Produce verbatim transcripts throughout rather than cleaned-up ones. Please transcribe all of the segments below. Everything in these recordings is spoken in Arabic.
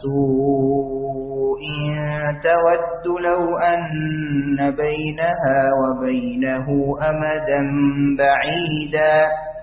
سوء تود لو أن بينها وبينه أمدا بعيدا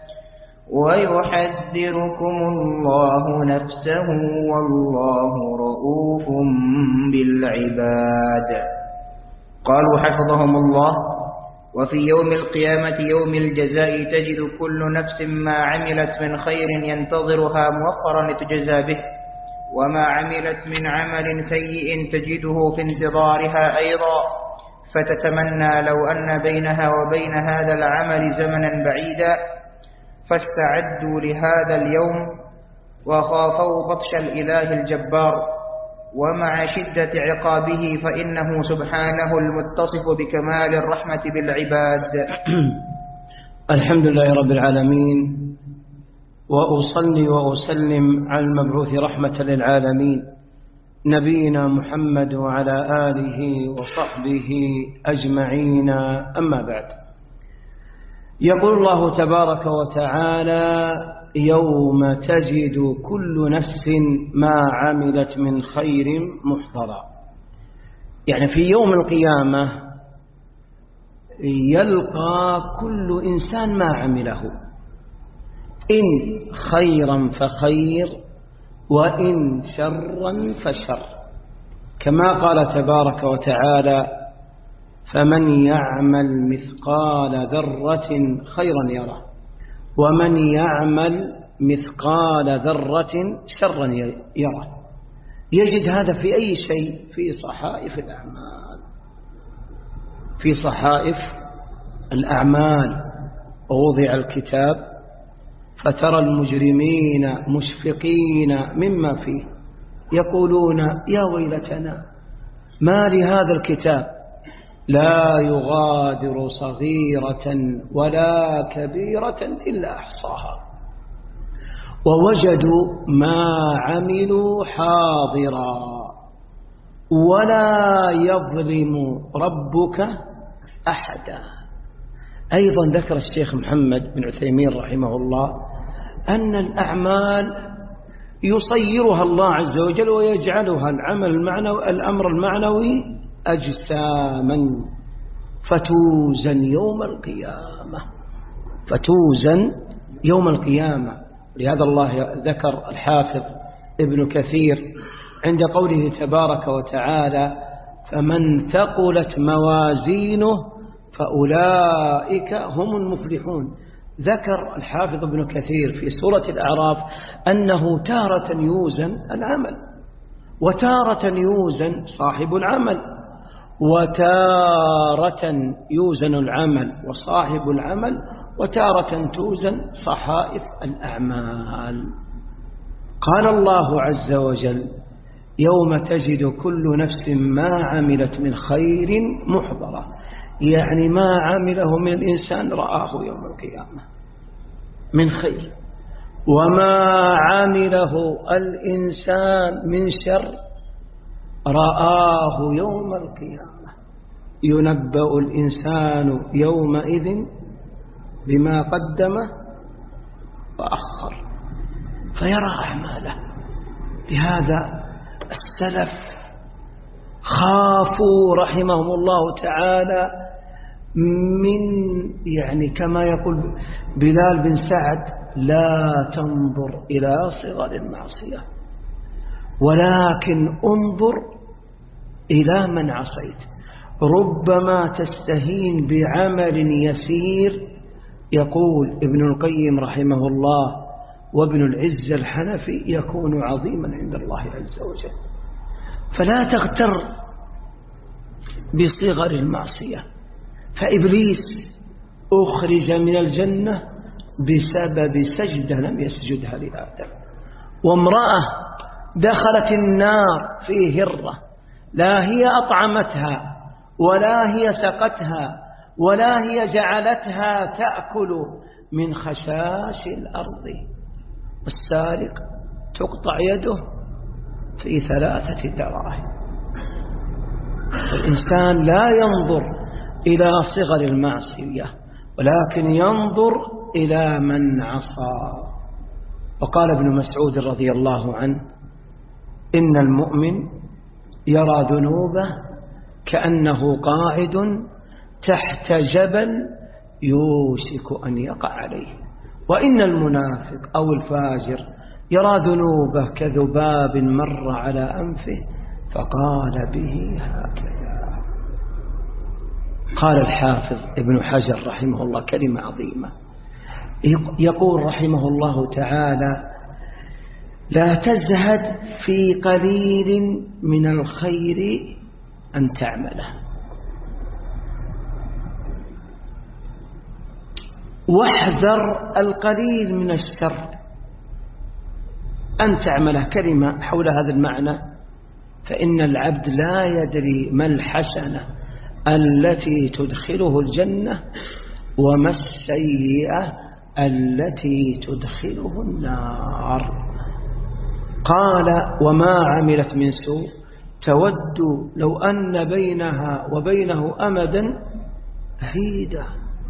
ويحذركم الله نفسه والله رؤوف بالعباد. قالوا حفظهم الله: وفي يوم القيامة يوم الجزاء تجد كل نفس ما عملت من خير ينتظرها موفرا لتجزى به، وما عملت من عمل سيء تجده في انتظارها أيضا، فتتمنى لو أن بينها وبين هذا العمل زمنا بعيدا، فاستعدوا لهذا اليوم وخافوا بطش الإله الجبار ومع شدة عقابه، فإنه سبحانه المتصف بكمال الرحمة بالعباد. الحمد لله رب العالمين، وأصلي وأسلم على المبعوث رحمة للعالمين نبينا محمد وعلى آله وصحبه أجمعين. أما بعد، يقول الله تبارك وتعالى: يوم تجد كل نفس ما عملت من خير محضرا. يعني في يوم القيامة يلقى كل إنسان ما عمله، إن خيرا فخير وإن شرا فشر، كما قال تبارك وتعالى: فمن يعمل مثقال ذرة خيرا يره ومن يعمل مثقال ذرة شرا يره. يجد هذا في أي شيء؟ في صحائف الأعمال، في صحائف الأعمال. ووضع الكتاب فترى المجرمين مشفقين مما فيه يقولون: يا ويلتنا ما لهذا الكتاب لا يغادر صغيرة ولا كبيرة إلا أحصاها ووجدوا ما عملوا حاضرا ولا يظلم ربك أحدا. أيضا ذكر الشيخ محمد بن عثيمين رحمه الله أن الأعمال يصيرها الله عز وجل ويجعلها العمل المعنوي الأمر المعنوي أجساما فتوزن يوم القيامة، فتوزن يوم القيامة. لهذا الله ذكر الحافظ ابن كثير عند قوله تبارك وتعالى: فمن ثقلت موازينه فأولئك هم المفلحون. ذكر الحافظ ابن كثير في سورة الأعراف أنه تارة يوزن العمل وتارة يوزن صاحب العمل وتارة يوزن العمل وصاحب العمل وتارة توزن صحائف الأعمال. قال الله عز وجل: يوم تجد كل نفس ما عملت من خير محضرة، يعني ما عمله من الإنسان رآه يوم القيامة من خير، وما عمله الإنسان من شر رآه يوم القيامة. ينبأ الإنسان يومئذ بما قدم وأخر فيرى أعماله. لهذا السلف خافوا رحمهم الله تعالى من يعني كما يقول بلال بن سعد: لا تنظر إلى صغر المعصية ولكن انظر إلى من عصيت. ربما تستهين بعمل يسير، يقول ابن القيم رحمه الله وابن العز الحنفي: يكون عظيما عند الله عز وجل. فلا تغتر بصغر المعصية. فإبليس أخرج من الجنة بسبب سجدة لم يسجدها لآدم، وامرأة دخلت النار في هرة لا هي أطعمتها ولا هي سقتها ولا هي جعلتها تأكل من خشاش الأرض. والسارق تقطع يده في ثلاثة دراهم. الإنسان لا ينظر إلى صغر المعصية ولكن ينظر إلى من عصى. وقال ابن مسعود رضي الله عنه: إن المؤمن يرى ذنوبه كأنه قاعد تحت جبل يوشك أن يقع عليه، وإن المنافق أو الفاجر يرى ذنوبه كذباب مر على أنفه فقال به هكذا. قال الحافظ ابن حجر رحمه الله كلمة عظيمة، يقول رحمه الله تعالى: لا تزهد في قليل من الخير أن تعمله، واحذر القليل من الشر أن تعمله. كلمة حول هذا المعنى، فإن العبد لا يدري ما الحسنة التي تدخله الجنة وما السيئة التي تدخله النار. قال: وما عملت من سوء تود لو أن بينها وبينه أمدا بعيدا،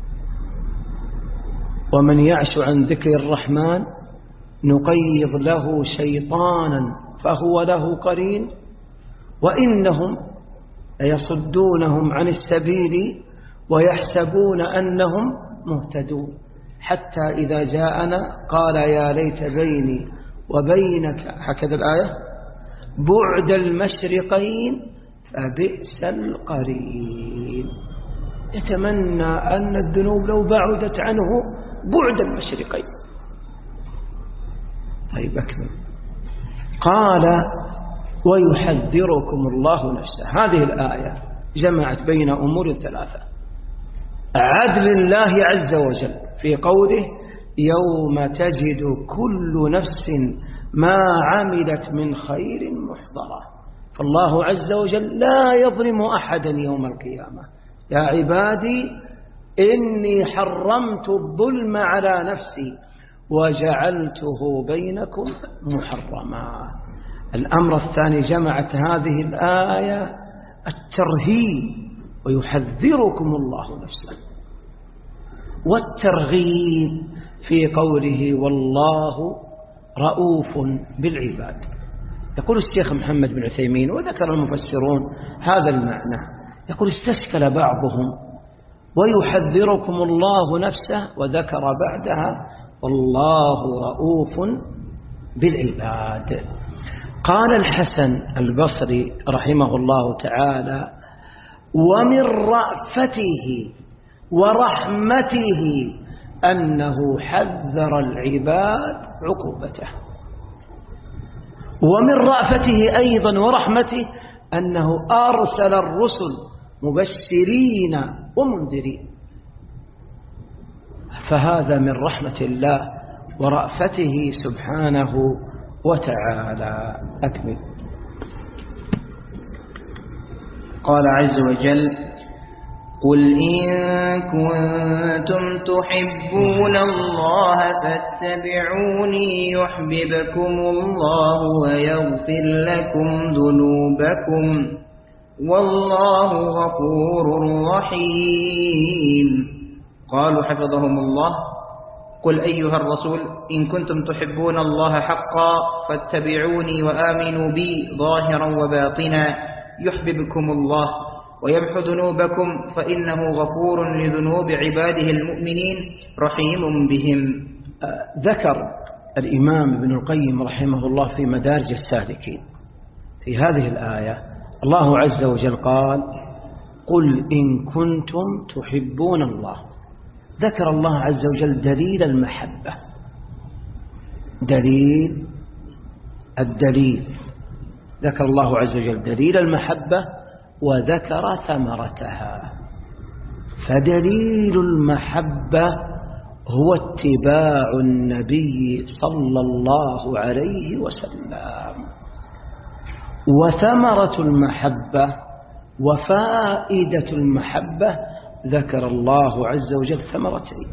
ومن يعش عن ذكر الرحمن نقيض له شيطانا فهو له قرين، وإنهم ليصدونهم عن السبيل ويحسبون أنهم مهتدون، حتى إذا جاءنا قال يا ليت بيني وبينك، هكذا الآية، بعد المشرقين فبئس القرين. يتمنى أن الذنوب لو بعدت عنه بعد المشرقين. طيب أكمل. قال: ويحذركم الله نفسه. هذه الآية جمعت بين أمور ثلاثة: عدل الله عز وجل في قوله: يوم تجد كل نفس ما عملت من خير محضرة. فالله عز وجل لا يظلم أحدا يوم القيامة. يا عبادي إني حرمت الظلم على نفسي وجعلته بينكم محرما. الأمر الثاني جمعت هذه الآية الترهيب: ويحذركم الله نفسه، والترغيب في قوله: والله رؤوف بالعباد. يقول الشيخ محمد بن عثيمين، وذكر المفسرون هذا المعنى، يقول: استشكل بعضهم ويحذركم الله نفسه، وذكر بعدها والله رؤوف بالعباد. قال الحسن البصري رحمه الله تعالى: ومن رأفته ورحمته أنه حذر العباد عقوبته. ومن رأفته أيضا ورحمته أنه أرسل الرسل مبشرين ومنذرين. فهذا من رحمة الله ورأفته سبحانه وتعالى. أكمل. قال عز وجل: قل إن كنتم تحبون الله فاتبعوني يحببكم الله ويغفر لكم ذنوبكم والله غفور رحيم. قالوا حفظهم الله: قل أيها الرسول إن كنتم تحبون الله حقا فاتبعوني وآمنوا بي ظاهرا وباطنا يحببكم الله ويمحو ذنوبكم فإنه غفور لذنوب عباده المؤمنين رحيم بهم. ذكر الإمام ابن القيم رحمه الله في مدارج السالكين في هذه الآية: الله عز وجل قال: قل إن كنتم تحبون الله. ذكر الله عز وجل دليل المحبة، دليل الدليل ذكر الله عز وجل دليل المحبة وذكر ثمرتها. فدليل المحبة هو اتباع النبي صلى الله عليه وسلم، وثمرة المحبة وفائدة المحبة ذكر الله عز وجل ثمرتين.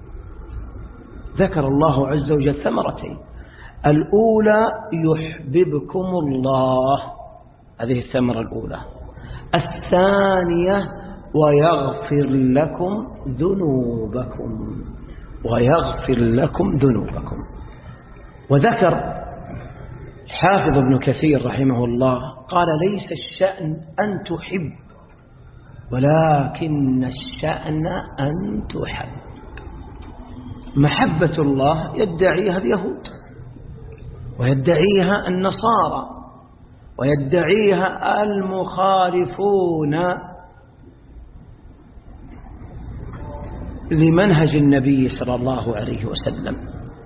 ذكر الله عز وجل ثمرتين: الأولى يحببكم الله، هذه الثمرة الأولى. الثانية ويغفر لكم ذنوبكم، ويغفر لكم ذنوبكم. وذكر الحافظ ابن كثير رحمه الله قال ليس الشأن أن تحب ولكن الشأن أن تحب. محبة الله يدعيها اليهود ويدعيها النصارى ويدعيها المخالفون لمنهج النبي صلى الله عليه وسلم.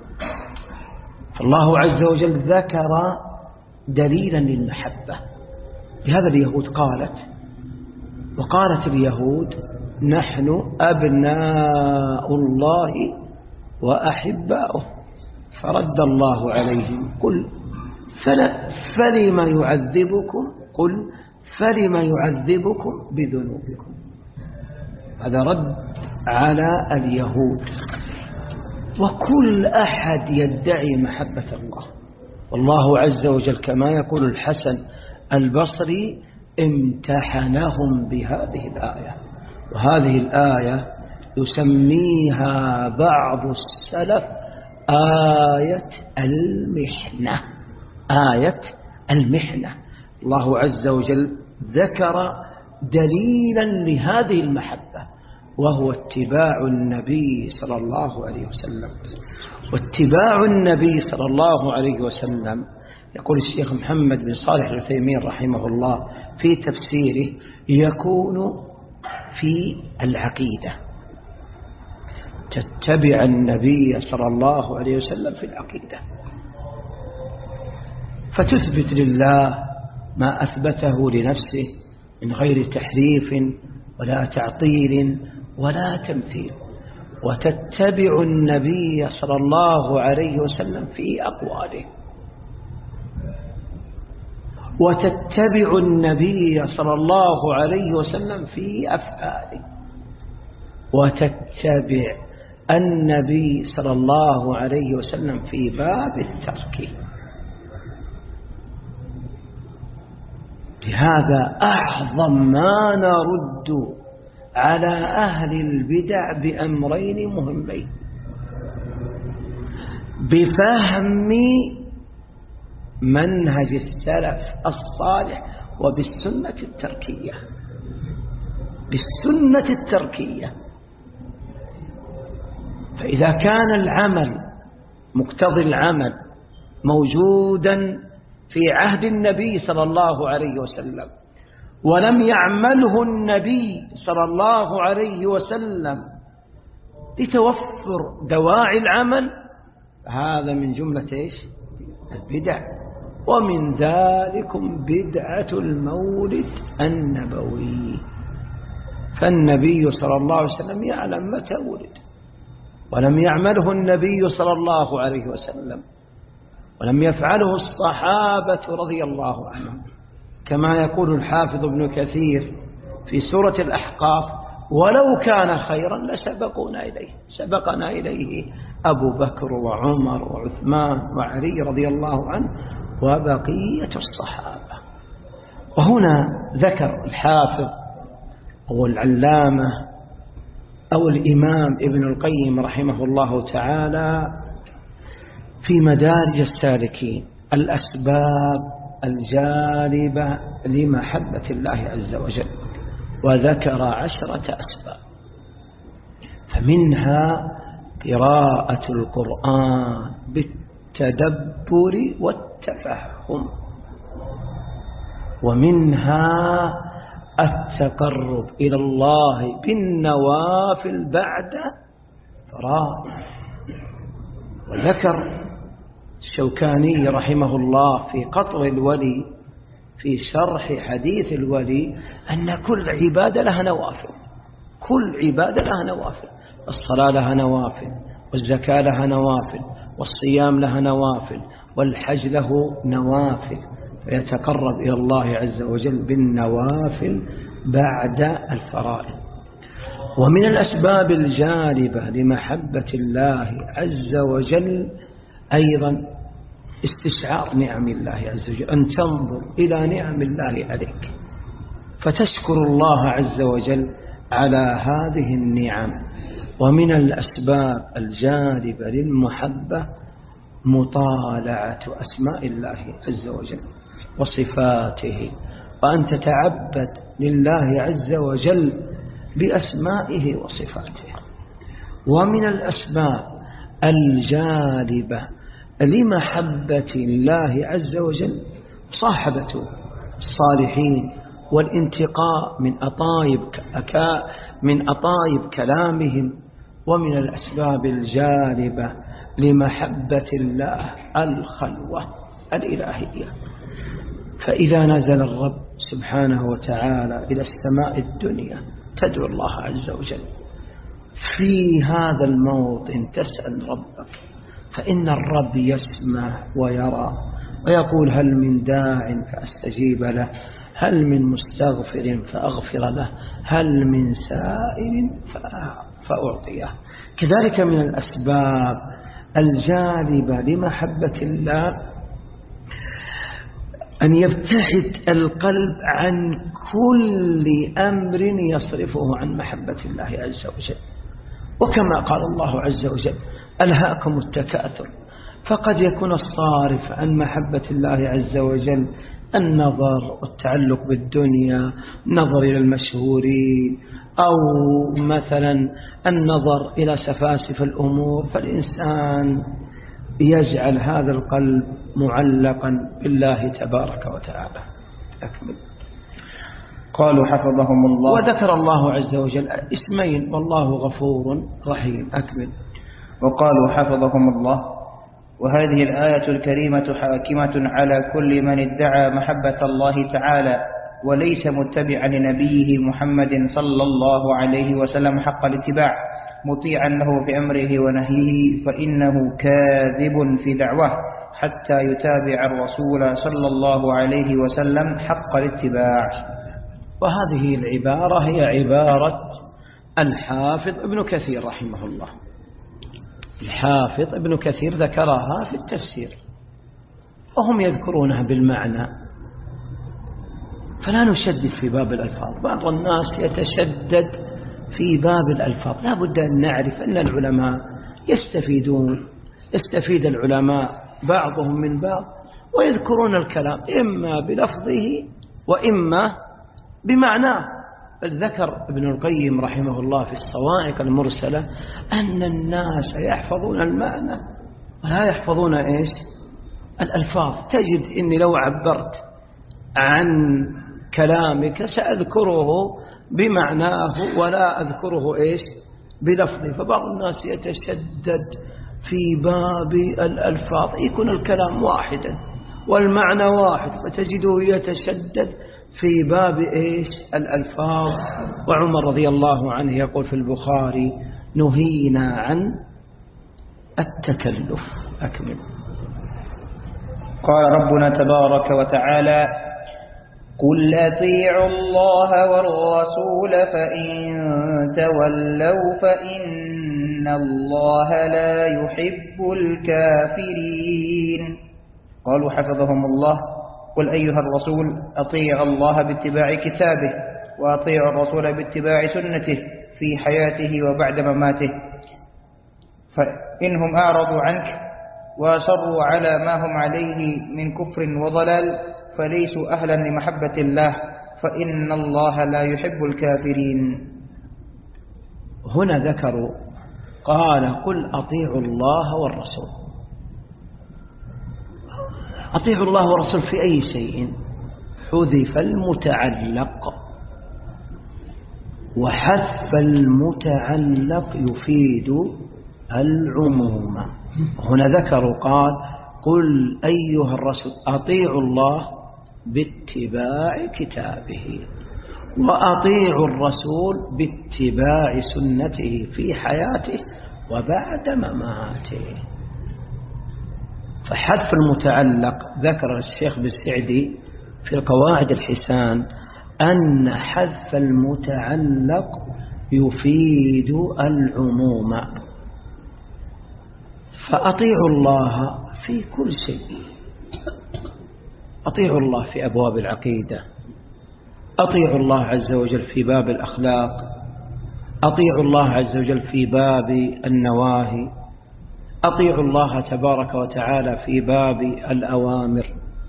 فالله عز وجل ذكر دليلا للمحبة. لهذا اليهود قالت وقالت اليهود نحن أبناء الله وأحباؤه، فرد الله عليهم قل فلما يعذبكم قل فلما يعذبكم بذنوبكم. هذا رد على اليهود. وكل أحد يدعي محبة الله، والله عز وجل كما يقول الحسن البصري امتحنهم بهذه الآية. وهذه الآية يسميها بعض السلف آية المحنة. آية المحنة. الله عز وجل ذكر دليلا لهذه المحبة وهو اتباع النبي صلى الله عليه وسلم. واتباع النبي صلى الله عليه وسلم يقول الشيخ محمد بن صالح العثيمين رحمه الله في تفسيره يكون في العقيدة. تتبع النبي صلى الله عليه وسلم في العقيدة فتثبت لله ما أثبته لنفسه من غير تحريف ولا تعطيل ولا تمثيل، وتتبع النبي صلى الله عليه وسلم في أقواله، وتتبع النبي صلى الله عليه وسلم في أفعاله، وتتبع النبي صلى الله عليه وسلم في باب الترك. لهذا أعظم ما نرد على أهل البدع بأمرين مهمين: بفهم منهج السلف الصالح وبالسنة التركية. بالسنة التركية. فإذا كان العمل مقتضي العمل موجودا في عهد النبي صلى الله عليه وسلم ولم يعمله النبي صلى الله عليه وسلم لتوفر دواعي العمل، هذا من جملة إيش؟ البدع. ومن ذلكم بدعة المولد النبوي. فالنبي صلى الله عليه وسلم يعلم متى ولد ولم يعمله النبي صلى الله عليه وسلم ولم يفعله الصحابة رضي الله عنهم، كما يقول الحافظ ابن كثير في سورة الأحقاف: ولو كان خيرا لسبقونا إليه، سبقنا إليه أبو بكر وعمر وعثمان وعلي رضي الله عنه وبقية الصحابة. وهنا ذكر الحافظ أو العلامة أو الإمام ابن القيم رحمه الله تعالى في مدارج السالكين الأسباب الجالبة لمحبة الله عز وجل، وذكر عشرة أسباب. فمنها قراءة القرآن بالتدبر والتفهم، ومنها التقرب إلى الله بالنوافل بعد فرائض. وذكر الشوكاني رحمه الله في قطر الولي في شرح حديث الولي أن كل عبادة لها نوافل، كل عبادة لها نوافل. الصلاة لها نوافل، والزكاة لها نوافل، والصيام لها نوافل، والحج له نوافل، فيتقرب إلى الله عز وجل بالنوافل بعد الفرائض. ومن الأسباب الجالبة لمحبة الله عز وجل أيضا استشعار نعم الله عز وجل، أن تنظر إلى نعم الله عليك فتشكر الله عز وجل على هذه النعم. ومن الأسباب الجالبة للمحبة مطالعة أسماء الله عز وجل وصفاته، وأن تتعبد لله عز وجل بأسمائه وصفاته. ومن الأسباب الجالبة لمحبة الله عز وجل صاحبة الصالحين والانتقاء من أطايب من أطايب كلامهم. ومن الأسباب الجالبة لمحبة الله الخلوة الإلهية. فإذا نزل الرب سبحانه وتعالى إلى السماء الدنيا تدعو الله عز وجل في هذا الموطن، تسأل ربك، فإن الرب يسمع ويرى ويقول هل من داع فأستجيب له، هل من مستغفر فأغفر له، هل من سائل فأعطيه. كذلك من الأسباب الجالبة لمحبة الله أن يبتعد القلب عن كل أمر يصرفه عن محبة الله عز وجل. وكما قال الله عز وجل ألهاكم التكاثر، فقد يكون الصارف عن محبة الله عز وجل النظر والتعلق بالدنيا، النظر إلى المشهورين، أو مثلا النظر إلى سفاسف الأمور، فالإنسان يجعل هذا القلب معلقا بالله تبارك وتعالى. أكمل. قالوا حفظهم الله. وذكر الله عز وجل اسمين والله غفور رحيم. أكمل. وقالوا حفظهم الله. وهذه الآية الكريمة حاكمة على كل من ادعى محبة الله تعالى وليس متبعا لنبيه محمد صلى الله عليه وسلم حق الاتباع مطيعا له في أمره ونهيه، فإنه كاذب في دعواه حتى يتابع الرسول صلى الله عليه وسلم حق الاتباع. وهذه العبارة هي عبارة الحافظ ابن كثير رحمه الله. الحافظ ابن كثير ذكرها في التفسير وهم يذكرونها بالمعنى، فلا نشدد في باب الألفاظ. بعض الناس يتشدد في باب الألفاظ. لا بد أن نعرف أن العلماء يستفيدون يستفيد العلماء بعضهم من بعض ويذكرون الكلام إما بلفظه وإما بمعناه. ذكر ابن القيم رحمه الله في الصواعق المرسلة أن الناس يحفظون المعنى ولا يحفظون إيش الألفاظ. تجد إني لو عبرت عن كلامك سأذكره بمعناه ولا أذكره إيش بلفظه. فبعض الناس يتشدد في باب الألفاظ، يكون الكلام واحدا والمعنى واحد، فتجده يتشدد في باب إيش الألفاظ. وعمر رضي الله عنه يقول في البخاري نهينا عن التكلف. أكمل. قال ربنا تبارك وتعالى قل أطيعوا الله والرسول فإن تولوا فإن الله لا يحب الكافرين. قالوا حفظهم الله قل أيها الرسول أطيع الله باتباع كتابه وأطيع الرسول باتباع سنته في حياته وبعد مماته، فإنهم أعرضوا عنك وأصروا على ما هم عليه من كفر وضلال فليسوا أهلا لمحبة الله، فإن الله لا يحب الكافرين. هنا ذكروا قال قل أطيعوا الله والرسول. أطيعوا الله والرسول في أي شيء؟ حذف المتعلق، وحذف المتعلق يفيد العموم. هنا ذكروا قال قل أيها الرسول أطيعوا الله باتباع كتابه وأطيعوا الرسول باتباع سنته في حياته وبعد مماته. فحذف المتعلق ذكر الشيخ بالسعدي في القواعد الحسان أن حذف المتعلق يفيد العموم. فأطيعوا الله في كل شيء، أطيعوا الله في أبواب العقيدة، أطيعوا الله عز وجل في باب الأخلاق، أطيعوا الله عز وجل في باب النواهي، أطيعوا الله تبارك وتعالى في باب الأوامر،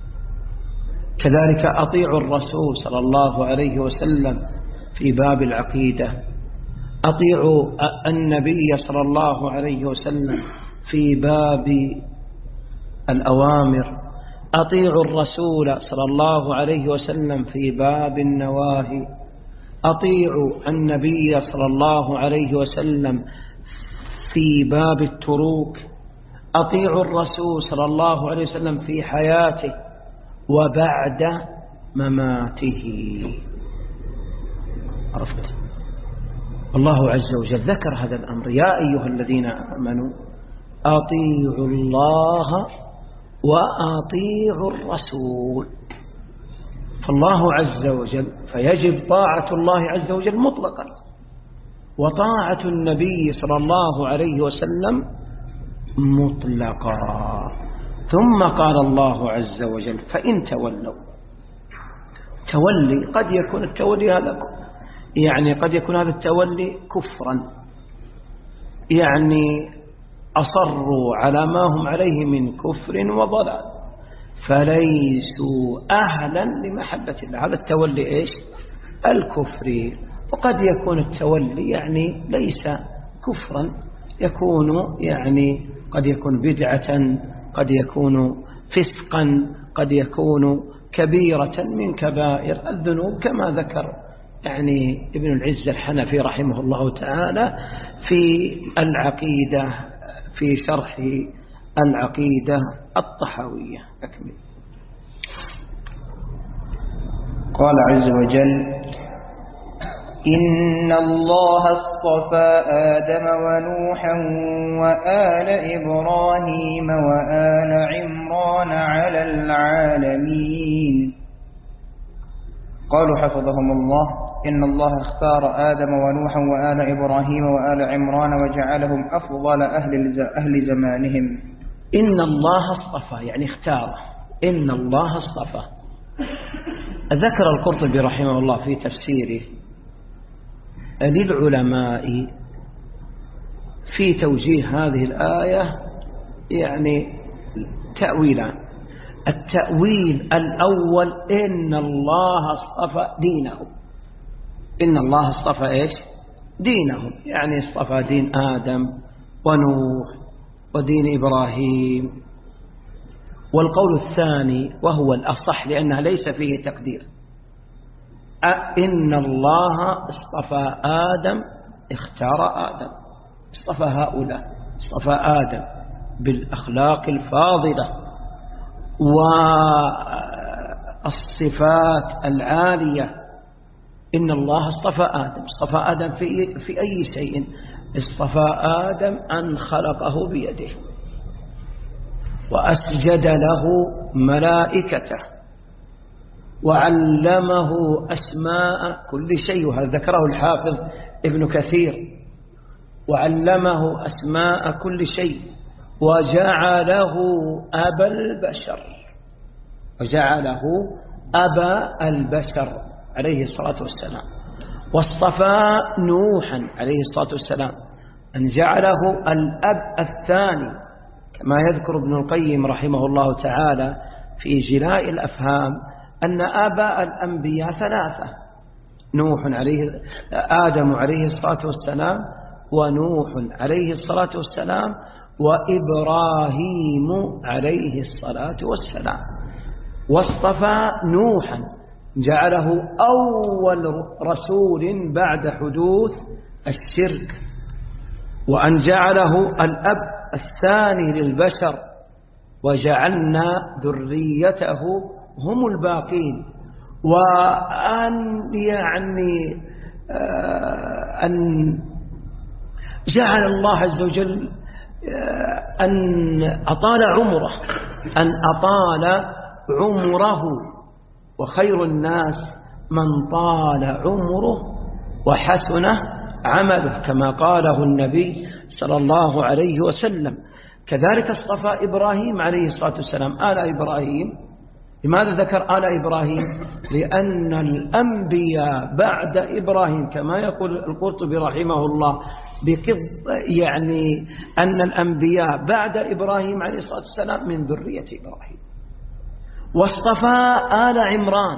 كذلك أطيعوا الرسول صلى الله عليه وسلم في باب العقيدة، أطيعوا النبي صلى الله عليه وسلم في باب الأوامر، أطيعوا الرسول صلى الله عليه وسلم في باب النواهي، أطيعوا النبي صلى الله عليه وسلم في باب التروك، أطيعوا الرسول صلى الله عليه وسلم في حياته وبعد مماته. عرفت؟ الله عز وجل ذكر هذا الأمر: يا أيها الذين آمنوا أطيعوا الله وأطيعوا الرسول. فالله عز وجل فيجب طاعة الله عز وجل مطلقا، وطاعة النبي صلى الله عليه وسلم مطلقا. ثم قال الله عز وجل: فإن تولوا. تولي قد يكون التولي هذا يعني قد يكون هذا التولي كفرا، يعني أصروا على ما هم عليه من كفر وضلال فليسوا أهلا لمحبة الله. هذا التولي إيش؟ الكفر. وقد يكون التولي يعني ليس كفرا، يكون يعني قد يكون بدعة، قد يكون فسقا، قد يكون كبيرة من كبائر الذنوب، كما ذكر يعني ابن العز الحنفي رحمه الله تعالى في العقيدة في شرح العقيدة الطحاوية. أكمل. قال عز وجل: إن الله اصطفى آدم ونوحا وآل إبراهيم وآل عمران على العالمين. قالوا حفظهم الله: إن الله اختار آدم ونوحا وآل إبراهيم وآل عمران وجعلهم أفضل أهل أهل زمانهم. إن الله اصطفى يعني اختار. إن الله اصطفى. ذكر القرطبي رحمه الله في تفسيره للعلماء في توجيه هذه الآية يعني تأويلان. التأويل الأول: إن الله اصطفى دينه. إن الله اصطفى إيش؟ دينهم، يعني اصطفى دين آدم ونوح ودين إبراهيم. والقول الثاني وهو الأصح لأنه ليس فيه تقدير: إن الله اصطفى آدم، اختار آدم، اصطفى هؤلاء، اصطفى آدم بالأخلاق الفاضلة والصفات العالية. إن الله اصطفى آدم. اصطفى آدم في, في أي شيء؟ اصطفى آدم أن خلقه بيده وأسجد له ملائكته وعلمه أسماء كل شيء، وهذا ذكره الحافظ ابن كثير. وعلمه أسماء كل شيء وجعله أبا البشر، وجعله أبا البشر عليه الصلاة والسلام. واصطفى نوحا عليه الصلاة والسلام أن جعله الأب الثاني، كما يذكر ابن القيم رحمه الله تعالى في جلاء الأفهام أن آباء الأنبياء ثلاثة: نوح عليه آدم عليه الصلاة والسلام، ونوح عليه الصلاة والسلام، وإبراهيم عليه الصلاة والسلام. واصطفى نوحا جعله أول رسول بعد حدوث الشرك، وأن جعله الأب الثاني للبشر، وجعلنا ذريته هم الباقين. وأن يعني أن جعل الله عز وجل أن أطال عمره، أن أطال عمره، وخير الناس من طال عمره وحسنه عمله، كما قاله النبي صلى الله عليه وسلم. كذلك اصطفى إبراهيم عليه الصلاة والسلام، آل إبراهيم. لماذا ذكر آل إبراهيم؟ لأن الأنبياء بعد إبراهيم كما يقول القرطبي رحمه الله يعني أن الأنبياء بعد إبراهيم عليه الصلاة والسلام من ذرية إبراهيم. واصطفى آل عمران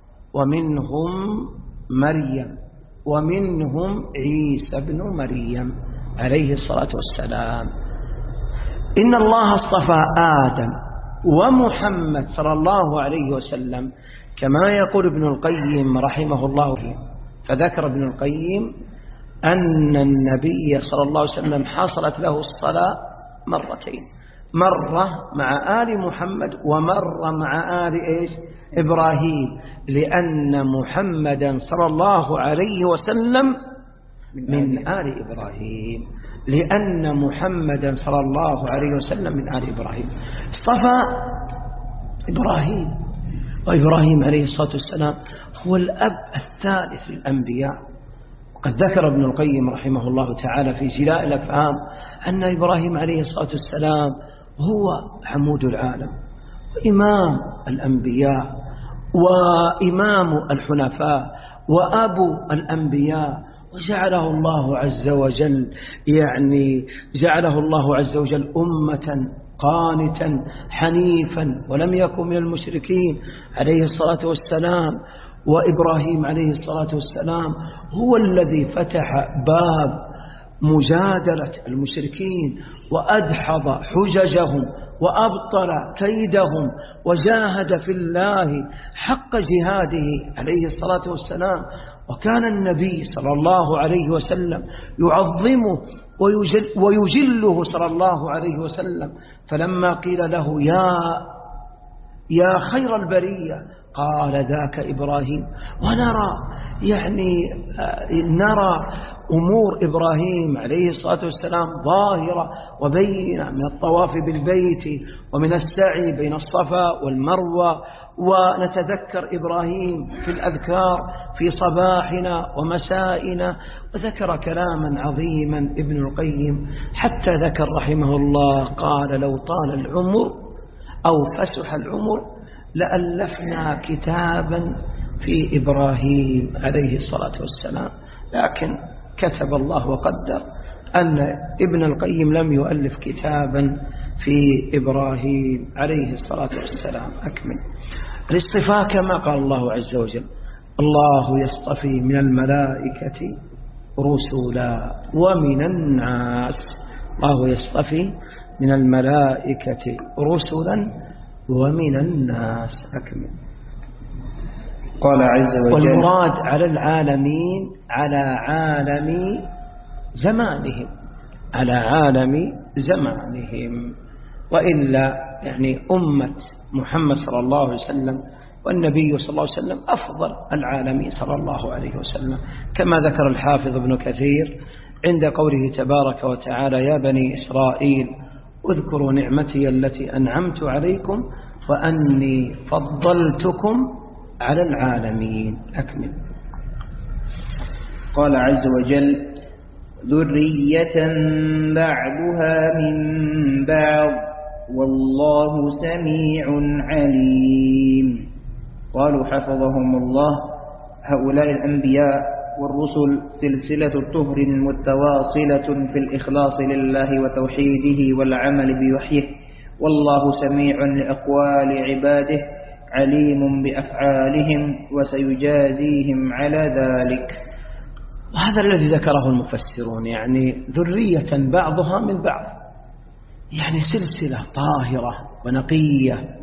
ومنهم مريم ومنهم عيسى بن مريم عليه الصلاة والسلام. إن الله اصطفى آدم ومحمد صلى الله عليه وسلم كما يقول ابن القيم رحمه الله فيه. فذكر ابن القيم أن النبي صلى الله عليه وسلم حصلت له الصلاة مرتين، مرة مع آل محمد ومرة مع آل إيش؟ إبراهيم، لأن محمدا صلى الله عليه وسلم من آل إبراهيم، لأن محمدا صلى الله عليه وسلم من آل إبراهيم. اصطفى إبراهيم، وإبراهيم عليه الصلاة والسلام هو الأب الثالث للأنبياء. وقد ذكر ابن القيم رحمه الله تعالى في جلاء الأفهام أن إبراهيم عليه الصلاة والسلام هو عمود العالم وإمام الأنبياء وإمام الحنفاء وأبو الأنبياء، وجعله الله عز وجل يعني جعله الله عز وجل أمة قانتا حنيفا ولم يكن من المشركين عليه الصلاة والسلام. وإبراهيم عليه الصلاة والسلام هو الذي فتح باب مجادلة المشركين وأدحض حججهم وأبطل كيدهم وجاهد في الله حق جهاده عليه الصلاة والسلام. وكان النبي صلى الله عليه وسلم يعظمه ويجل ويجله صلى الله عليه وسلم. فلما قيل له يا يا خير البرية قال ذاك إبراهيم. ونرى يعني نرى أمور إبراهيم عليه الصلاة والسلام ظاهرة وبينة من الطواف بالبيت ومن السعي بين الصفا والمروة. ونتذكر إبراهيم في الأذكار في صباحنا ومسائنا. وذكر كلاما عظيما ابن القيم حتى ذكر رحمه الله قال لو طال العمر أو فسح العمر لألفنا كتابا في إبراهيم عليه الصلاة والسلام، لكن كتب الله وقدر أن ابن القيم لم يؤلف كتابا في إبراهيم عليه الصلاة والسلام. أكمل الاصطفاء كما قال الله عز وجل الله يصطفي من الملائكة رسلا ومن الناس. الله يصطفي من الملائكة رسلا ومن الناس. أكمل. قال عز وجل والمراد على العالمين على عالم زمانهم، على عالم زمانهم. وإلا يعني أمة محمد صلى الله عليه وسلم والنبي صلى الله عليه وسلم أفضل العالمين صلى الله عليه وسلم، كما ذكر الحافظ ابن كثير عند قوله تبارك وتعالى يا بني إسرائيل اذكروا نعمتي التي أنعمت عليكم وأني فضلتكم على العالمين. أكمل. قال عز وجل ذرية بعضها من بعض والله سميع عليم. قالوا حفظهم الله هؤلاء الأنبياء والرسل سلسلة الطهر متواصلة في الإخلاص لله وتوحيده والعمل بوحيه، والله سميع لأقوال عباده عليم بأفعالهم وسيجازيهم على ذلك. وهذا الذي ذكره المفسرون، يعني ذرية بعضها من بعض، يعني سلسلة طاهرة ونقية،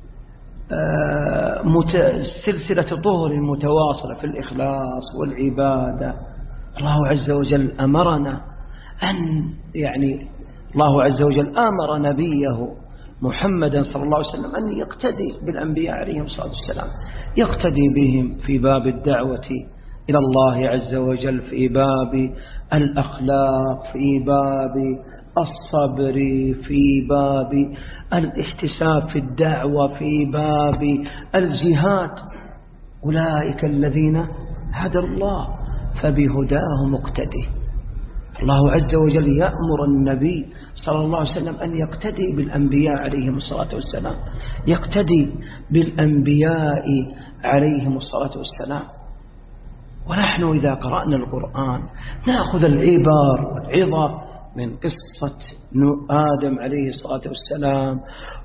سلسلة طهر متواصلة في الإخلاص والعبادة. الله عز وجل أمرنا أن يعني الله عز وجل أمر نبيه محمدا صلى الله عليه وسلم أن يقتدي بالأنبياء عليهم الصلاة والسلام، يقتدي بهم في باب الدعوة إلى الله عز وجل، في باب الأخلاق، في باب الصبر، في باب الاحتساب في الدعوة، في باب الجهاد. أولئك الذين هدى الله فبهداه مقتدي. الله عز وجل يأمر النبي صلى الله عليه وسلم أن يقتدي بالأنبياء عليهم الصلاة والسلام، يقتدي بالأنبياء عليهم الصلاة والسلام. ونحن إذا قرأنا القرآن نأخذ العبر والعظة من قصة آدم عليه الصلاة والسلام،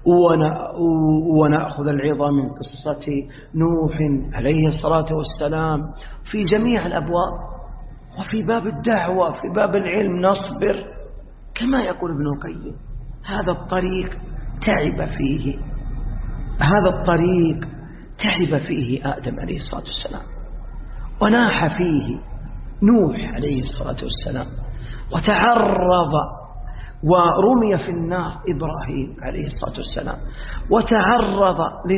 ونأخذ العظة من قصة نوح عليه الصلاة والسلام في جميع الأبواب. وفي باب الدعوة في باب العلم نصبر كما يقول ابن القيم. هذا الطريق تعب فيه هذا الطريق تعب فيه آدم عليه الصلاة والسلام، وناح فيه نوح عليه الصلاة والسلام، وتعرض ورمي في النار إبراهيم عليه الصلاة والسلام، وتعرض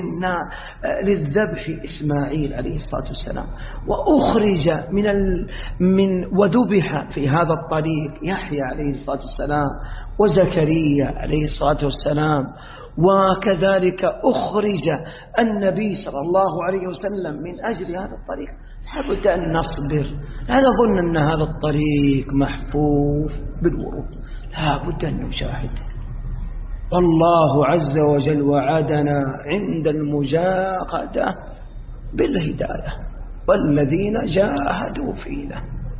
للذبح إسماعيل عليه الصلاة والسلام، وأخرج من ال... من وذبح في هذا الطريق يحيى عليه الصلاة والسلام وزكريا عليه الصلاة والسلام، وكذلك أخرج النبي صلى الله عليه وسلم من أجل هذا الطريق. لابد أن نصبر، لا نظن أن هذا الطريق محفوف بالورود، لابد أن نشاهد. والله عز وجل وعدنا عند المجاهدة بالهداية، والذين جاهدوا فينا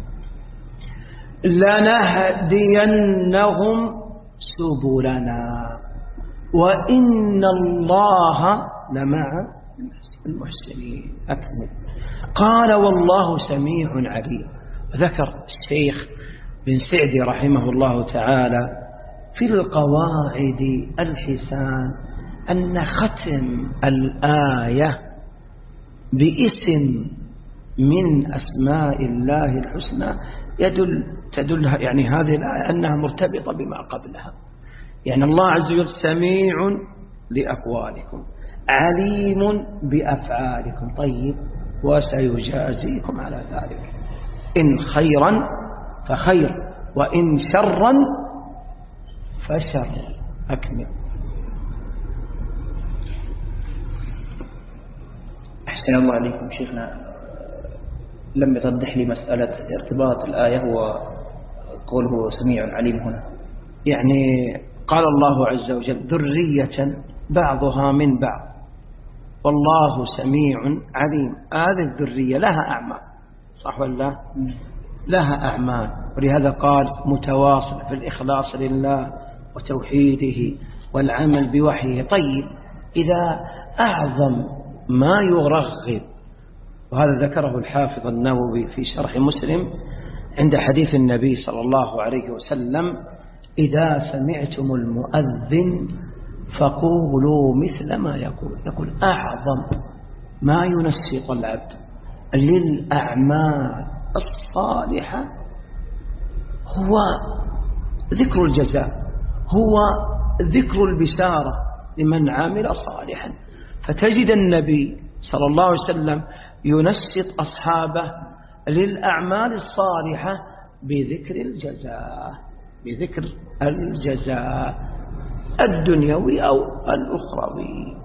لنهدينهم سبلنا وإن الله لمع المحسنين. أكمل. قال والله سميع عليم. ذكر الشيخ بن سعدي رحمه الله تعالى في القواعد الحسان أن ختم الآية باسم من أسماء الله الحسنى يدل تدل يعني هذه الآية أنها مرتبطة بما قبلها. يعني الله عز وجل سميع لأقوالكم عليم بأفعالكم، طيب وسيجازيكم على ذلك، إن خيرا فخير وإن شرا فشر. أكمل. أحسن الله عليكم شيخنا، لم يتضح لي مسألة ارتباط الآية وقوله سميع عليم هنا. يعني قال الله عز وجل ذرية بعضها من بعض والله سميع عليم. هذه الذرية لها أعمال، صح ولا؟ لها أعمال، ولهذا قال متواصل في الإخلاص لله وتوحيده والعمل بوحيه. طيب إذا أعظم ما يرغب، وهذا ذكره الحافظ النووي في شرح مسلم عند حديث النبي صلى الله عليه وسلم إذا سمعتم المؤذن فقولوا مثل ما يقول. يقول أعظم ما ينسق العبد للأعمال الصالحة هو ذكر الجزاء، هو ذكر البشارة لمن عمل صالحا. فتجد النبي صلى الله عليه وسلم ينسق أصحابه للأعمال الصالحة بذكر الجزاء بذكر الجزاء الدنيوي أو الأخروي.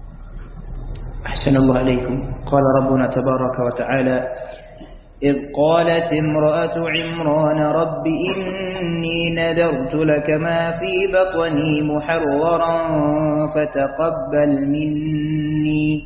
أحسن الله عليكم. قال ربنا تبارك وتعالى إذ قالت امرأة عمران رب إني نذرت لك ما في بطني محررا فتقبل مني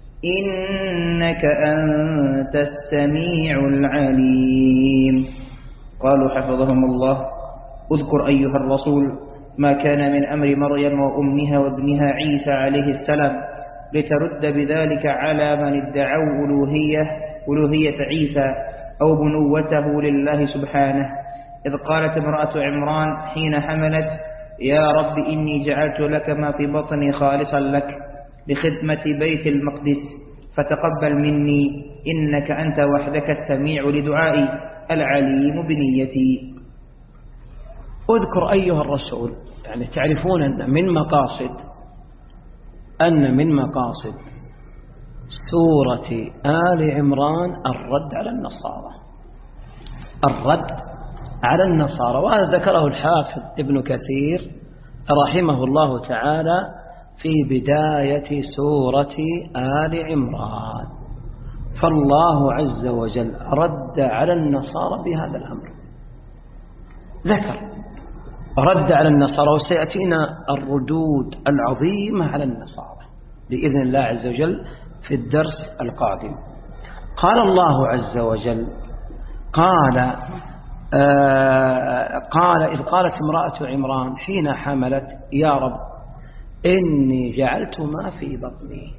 إنك أنت السميع العليم. قالوا حفظهم الله اذكر أيها الرسول ما كان من أمر مريم وأمها وابنها عيسى عليه السلام لترد بذلك على من ادعوا ألوهية ألوهية عيسى أو بنوته لله سبحانه. إذ قالت امرأة عمران حين حملت يا رب إني جعلت لك ما في بطني خالصا لك لخدمة بيت المقدس فتقبل مني إنك أنت وحدك السميع لدعائي العليم بنيتي. اذكر أيها الرسول، يعني تعرفون أن من مقاصد أن من مقاصد سورة آل عمران الرد على النصارى الرد على النصارى وهذا ذكره الحافظ ابن كثير رحمه الله تعالى في بداية سورة آل عمران. فالله عز وجل رد على النصارى بهذا الأمر، ذكر رد على النصارى، وسيأتينا الردود العظيمة على النصارى بإذن الله عز وجل في الدرس القادم. قال الله عز وجل قال آه قال إذ قالت امرأة عمران حين حملت يا رب إني جعلت ما في بطني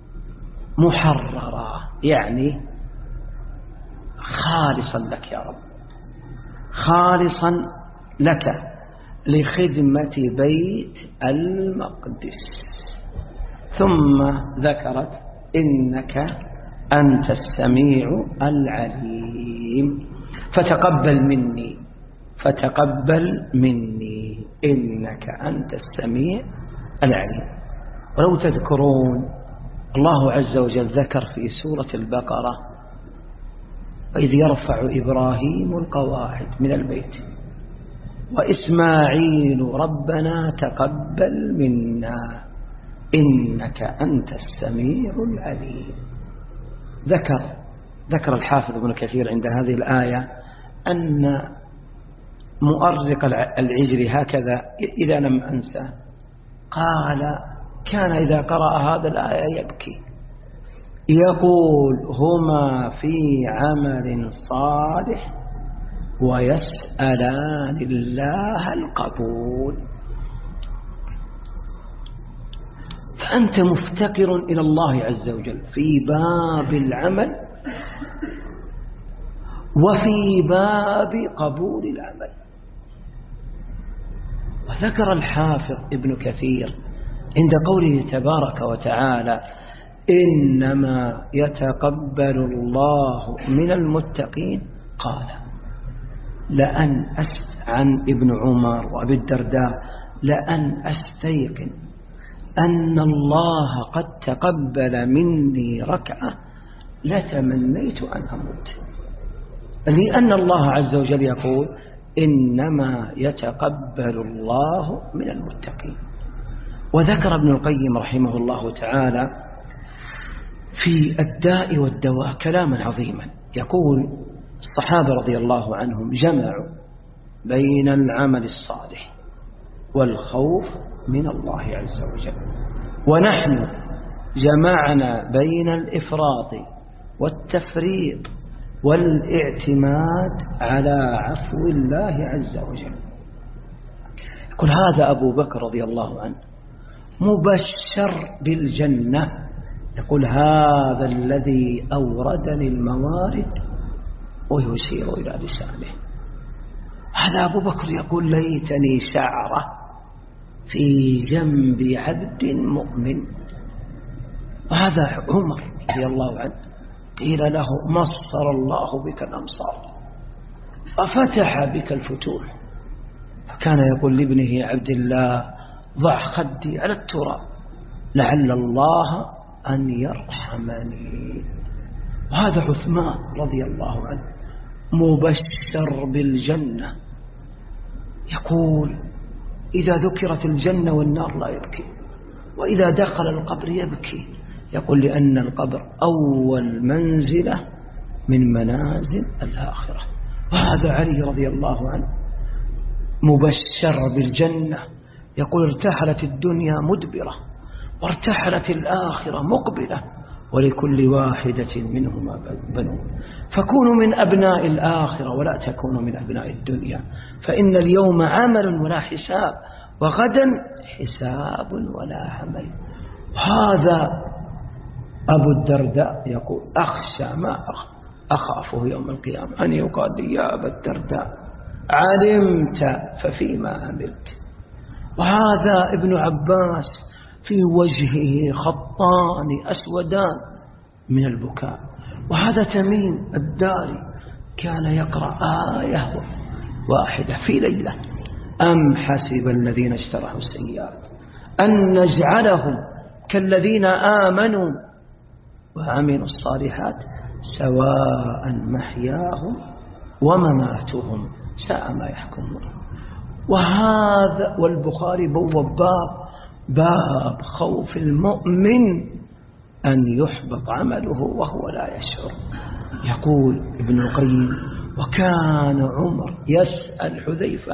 محررا، يعني خالصا لك يا رب، خالصا لك لخدمة بيت المقدس. ثم ذكرت إنك أنت السميع العليم فتقبل مني فتقبل مني إنك أنت السميع العليم. ولو تذكرون الله عز وجل ذكر في سورة البقرة وإذ يرفع إبراهيم القواعد من البيت وإسماعيل ربنا تقبل منا إنك أنت السميع العليم. ذكر ذكر الحافظ ابن كثير عند هذه الآية أن مؤرق العجل هكذا إذا لم أنسى قال كان إذا قرأ هذا الآية يبكي يقول هما في عمل صالح ويسألان الله القبول. فأنت مفتقر إلى الله عز وجل في باب العمل وفي باب قبول العمل. وذكر الحافظ ابن كثير عند قوله تبارك وتعالى إنما يتقبل الله من المتقين قال لأن أس عن ابن عمر وأبي الدرداء لأن أستيقن أن الله قد تقبل مني ركعة لتمنيت أن أموت، لأن الله عز وجل يقول إنما يتقبل الله من المتقين. وذكر ابن القيم رحمه الله تعالى في الداء والدواء كلاما عظيما يقول الصحابة رضي الله عنهم جمعوا بين العمل الصالح والخوف من الله عز وجل، ونحن جمعنا بين الإفراط والتفريط والاعتماد على عفو الله عز وجل. يقول هذا أبو بكر رضي الله عنه مبشر بالجنة، يقول هذا الذي أوردني الموارد ويشير إلى لسانه. هذا أبو بكر يقول ليتني شعرة في جنب عبد مؤمن. وهذا عمر رضي الله عنه قيل له مصر الله بك الأمصار وفتح بك الفتوح، فكان يقول لابنه عبد الله ضع خدي على التراب لعل الله أن يرحمني. وهذا عثمان رضي الله عنه مبشر بالجنة، يقول إذا ذكرت الجنة والنار لا يبكي، وإذا دخل القبر يبكي، يقول لأن القبر أول منزلة من منازل الآخرة. وهذا علي رضي الله عنه مبشر بالجنة، يقول ارتحلت الدنيا مدبرة وارتحلت الآخرة مقبلة ولكل واحدة منهما بنون، فكونوا من أبناء الآخرة ولا تكونوا من أبناء الدنيا، فإن اليوم عمل ولا حساب وغدا حساب ولا عمل. هذا أبو الدرداء يقول أخشى ما أخافه يوم القيامة أن يقال لي يا أبا الدرداء علمت ففيما عملت. وهذا ابن عباس في وجهه خطان أسودان من البكاء. وهذا تميم الداري كان يقرأ آية واحدة في ليلة أم حسب الذين اشتروا السيئات أن نجعلهم كالذين آمنوا وعملوا الصالحات سواء محياهم ومماتهم ساء ما يحكمون. وهذا والبخاري بوب باب باب خوف المؤمن أن يحبط عمله وهو لا يشعر. يقول ابن القيم وكان عمر يسأل حذيفة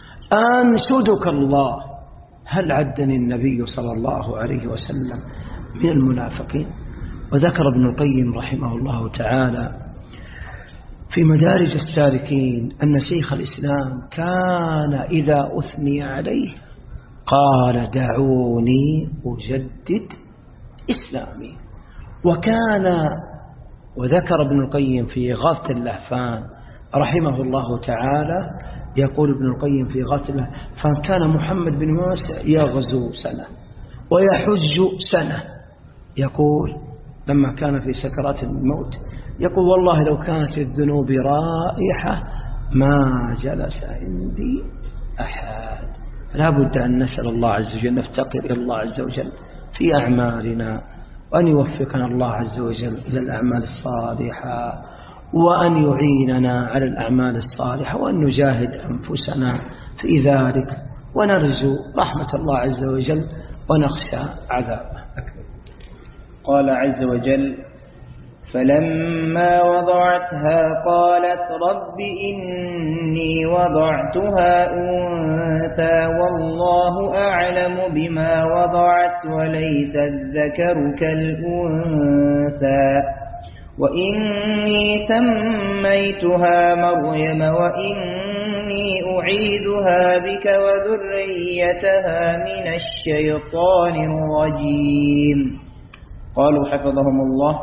أنشدك الله هل عدني النبي صلى الله عليه وسلم من المنافقين؟ وذكر ابن القيم رحمه الله تعالى في مدارج السالكين أن شيخ الإسلام كان إذا أثني عليه قال دعوني أجدد إسلامي. وكان وذكر ابن القيم في غاثة اللهفان رحمه الله تعالى، يقول ابن القيم في غاثة اللهفان كان محمد بن موسى يغزو سنة ويحج سنة، يقول لما كان في سكرات الموت يقول والله لو كانت الذنوب رائحة ما جلس عندي أحد. لا بد أن نسأل الله عز وجل، نفتقر إلى الله عز وجل في أعمالنا، وأن يوفقنا الله عز وجل إلى الأعمال الصالحة، وأن يعيننا على الأعمال الصالحة، وأن نجاهد أنفسنا في ذلك، ونرجو رحمة الله عز وجل ونخشى عذابه. قال عز وجل: فلما وضعتها قالت رب إني وضعتها أنثى والله أعلم بما وضعت وليس الذكر كالأنثى وإني سميتها مريم وإني أعيذها بك وذريتها من الشيطان الرجيم. قالوا حفظهم الله: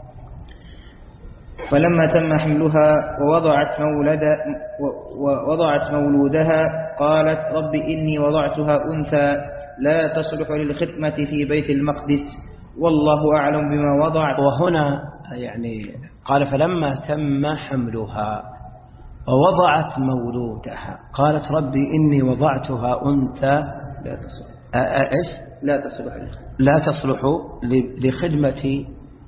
فلما تم حملها ووضعت, مولد ووضعت مولودها قالت رب إني وضعتها أنثى لا تصلح للخدمة في بيت المقدس والله أعلم بما وضعت. وهنا يعني قال فلما تم حملها ووضعت مولودها قالت ربي إني وضعتها أنثى لا تصلح إيش لا تصلح لا تصلح لخدمة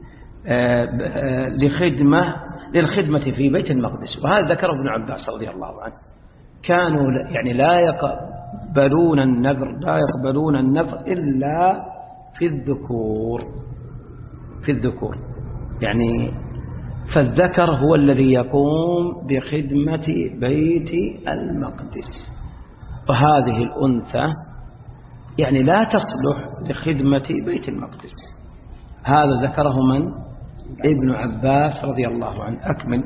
لخدمة للخدمة في بيت المقدس. وهذا ذكره ابن عباس رضي الله عنه، كانوا يعني لا يقبلون النذر لا يقبلون النذر إلا في الذكور في الذكور يعني فالذكر هو الذي يقوم بخدمة بيت المقدس، وهذه الأنثى يعني لا تصلح لخدمة بيت المقدس. هذا ذكره من؟ ابن عباس رضي الله عنه. أكمل.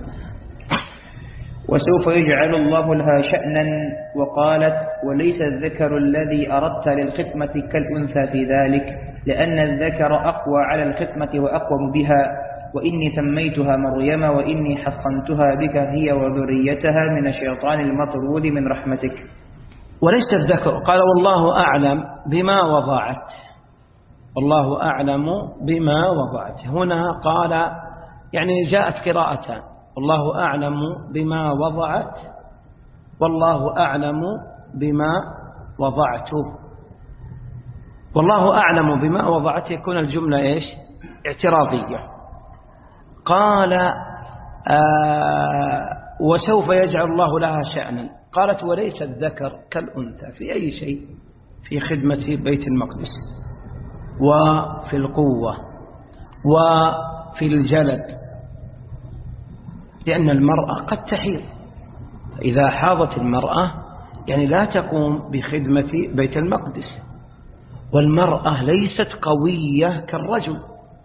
وسوف يجعل الله لها شأنا. وقالت وليس الذكر الذي أردت للخدمة كالأنثى في ذلك لأن الذكر أقوى على الخدمة وأقوم بها وإني سميتها مريم وإني حصنتها بك هي وذريتها من الشيطان المطرود من رحمتك. وليس الذكر قال والله أعلم بما وضعت والله أعلم بما وضعت. هنا قال يعني جاءت قراءتان والله أعلم بما وضعت والله أعلم بما وضعته. والله أعلم بما وضعت يكون الجملة إيش؟ اعتراضية. قال آه وسوف يجعل الله لها شأنا. قالت وليس الذكر كالأنثى في أي شيء؟ في خدمة بيت المقدس وفي القوة وفي الجلد، لأن المرأة قد تحيض، إذا حاضت المرأة يعني لا تقوم بخدمة بيت المقدس، والمرأة ليست قوية كالرجل.